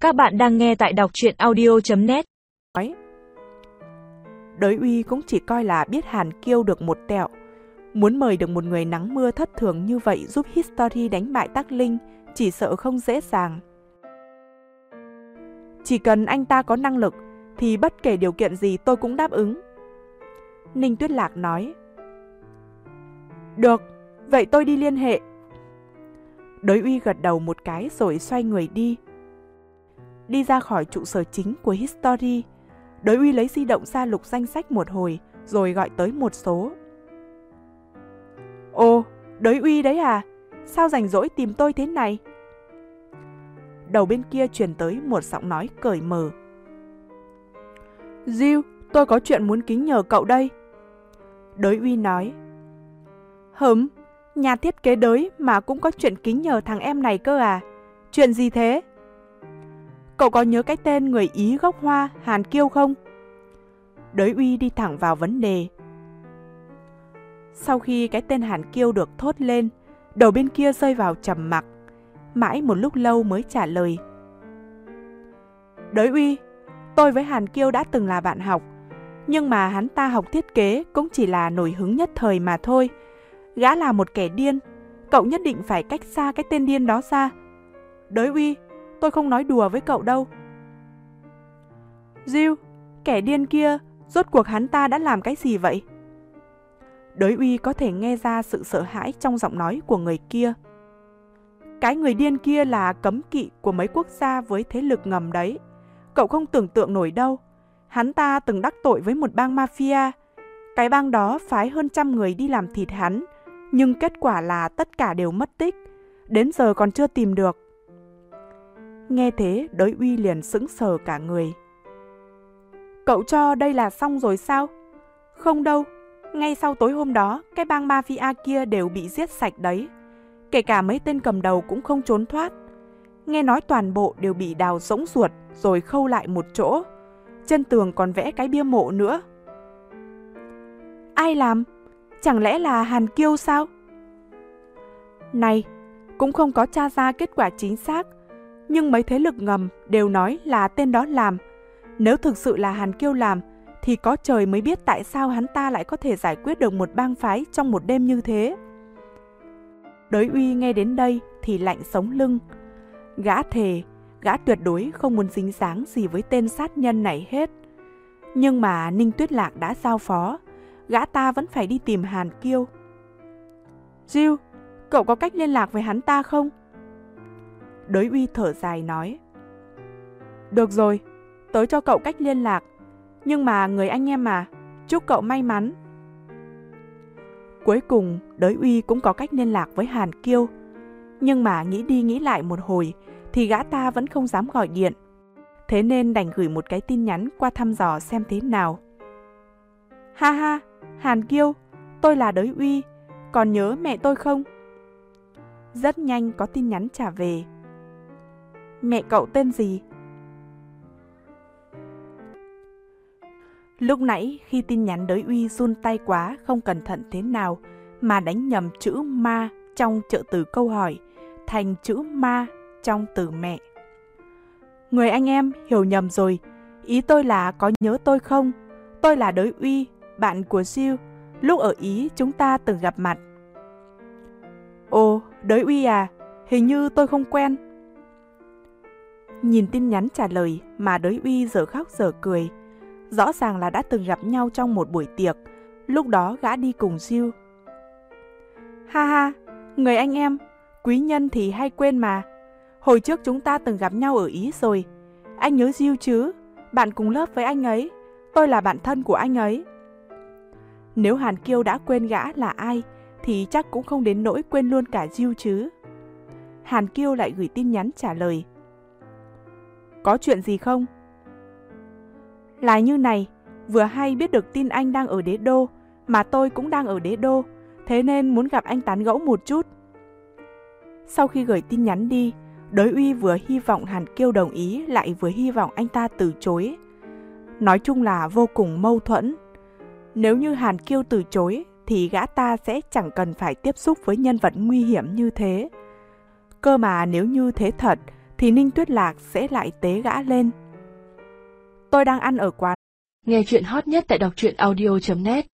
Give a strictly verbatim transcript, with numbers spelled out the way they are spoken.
Các bạn đang nghe tại đọc truyện audio chấm net. Đới Uy cũng chỉ coi là biết Hàn Kiêu được một tẹo. Muốn mời được một người nắng mưa thất thường như vậy giúp History đánh bại Tắc Linh chỉ sợ không dễ dàng. Chỉ cần anh ta có năng lực thì bất kể điều kiện gì tôi cũng đáp ứng. Ninh Tuyết Lạc nói. Được, vậy tôi đi liên hệ. Đới Uy gật đầu một cái rồi xoay người đi. Đi ra khỏi trụ sở chính của History, Đới Uy lấy di động ra lục danh sách một hồi rồi gọi tới một số. Ồ, Đới Uy đấy à? Sao rảnh rỗi tìm tôi thế này? Đầu bên kia truyền tới một giọng nói cởi mở. Diêu, tôi có chuyện muốn kính nhờ cậu đây. Đới Uy nói. Hửm, nhà thiết kế Đới mà cũng có chuyện kính nhờ thằng em này cơ à? Chuyện gì thế? Cậu có nhớ cái tên người Ý gốc Hoa Hàn Kiêu không? Đới Uy đi thẳng vào vấn đề. Sau khi cái tên Hàn Kiêu được thốt lên, đầu bên kia rơi vào trầm mặc. Mãi một lúc lâu mới trả lời. Đới Uy, tôi với Hàn Kiêu đã từng là bạn học, nhưng mà hắn ta học thiết kế cũng chỉ là nổi hứng nhất thời mà thôi. Gã là một kẻ điên, cậu nhất định phải cách xa cái tên điên đó ra. Đới Uy, tôi không nói đùa với cậu đâu. Diêu, kẻ điên kia, rốt cuộc hắn ta đã làm cái gì vậy? Đới Uy có thể nghe ra sự sợ hãi trong giọng nói của người kia. Cái người điên kia là cấm kỵ của mấy quốc gia với thế lực ngầm đấy. Cậu không tưởng tượng nổi đâu. Hắn ta từng đắc tội với một bang mafia. Cái bang đó phái hơn trăm người đi làm thịt hắn, nhưng kết quả là tất cả đều mất tích. Đến giờ còn chưa tìm được. Nghe thế, Đới Uy liền sững sờ cả người. Cậu cho đây là xong rồi sao? Không đâu. Ngay sau tối hôm đó, cái bang mafia kia đều bị giết sạch đấy. Kể cả mấy tên cầm đầu cũng không trốn thoát. Nghe nói toàn bộ đều bị đào rỗng ruột rồi khâu lại một chỗ. Trên tường còn vẽ cái bia mộ nữa. Ai làm? Chẳng lẽ là Hàn Kiêu sao? Này, cũng không có tra ra kết quả chính xác, nhưng mấy thế lực ngầm đều nói là tên đó làm. Nếu thực sự là Hàn Kiêu làm, thì có trời mới biết tại sao hắn ta lại có thể giải quyết được một bang phái trong một đêm như thế. Đới Uy nghe đến đây thì lạnh sống lưng. Gã thề, gã tuyệt đối không muốn dính dáng gì với tên sát nhân này hết. Nhưng mà Ninh Tuyết Lạc đã giao phó, gã ta vẫn phải đi tìm Hàn Kiêu. Diêu, cậu có cách liên lạc với hắn ta không? Đới Uy thở dài nói. Được rồi, tớ cho cậu cách liên lạc. Nhưng mà người anh em mà, chúc cậu may mắn. Cuối cùng, Đới Uy cũng có cách liên lạc với Hàn Kiêu. Nhưng mà nghĩ đi nghĩ lại một hồi, thì gã ta vẫn không dám gọi điện. Thế nên đành gửi một cái tin nhắn qua thăm dò xem thế nào. Ha ha, Hàn Kiêu, tôi là Đới Uy, còn nhớ mẹ tôi không? Rất nhanh có tin nhắn trả về. Mẹ cậu tên gì? Lúc nãy khi tin nhắn Đới Uy run tay quá không cẩn thận thế nào mà đánh nhầm chữ ma trong trợ từ câu hỏi thành chữ ma trong từ mẹ. Người anh em hiểu nhầm rồi, ý tôi là có nhớ tôi không? Tôi là Đới Uy, bạn của Diêu, lúc ở Ý chúng ta từng gặp mặt. Ồ, Đới Uy à, hình như tôi không quen. Nhìn tin nhắn trả lời mà Đới Uy giờ khóc giờ cười. Rõ ràng là đã từng gặp nhau trong một buổi tiệc, lúc đó gã đi cùng Diêu. Ha ha, người anh em, quý nhân thì hay quên mà. Hồi trước chúng ta từng gặp nhau ở Ý rồi. Anh nhớ Diêu chứ? Bạn cùng lớp với anh ấy. Tôi là bạn thân của anh ấy. Nếu Hàn Kiêu đã quên gã là ai, thì chắc cũng không đến nỗi quên luôn cả Diêu chứ. Hàn Kiêu lại gửi tin nhắn trả lời. Có chuyện gì không? Là như này, vừa hay biết được tin anh đang ở Đế Đô, mà tôi cũng đang ở Đế Đô, thế nên muốn gặp anh tán gẫu một chút. Sau khi gửi tin nhắn đi, Đới Uy vừa hy vọng Hàn Kiêu đồng ý lại vừa hy vọng anh ta từ chối. Nói chung là vô cùng mâu thuẫn. Nếu như Hàn Kiêu từ chối thì gã ta sẽ chẳng cần phải tiếp xúc với nhân vật nguy hiểm như thế. Cơ mà nếu như thế thật thì Ninh Tuyết Lạc sẽ lại tế gã lên. Tôi đang ăn ở quán. Nghe chuyện hot nhất tại đọc truyện audio chấm net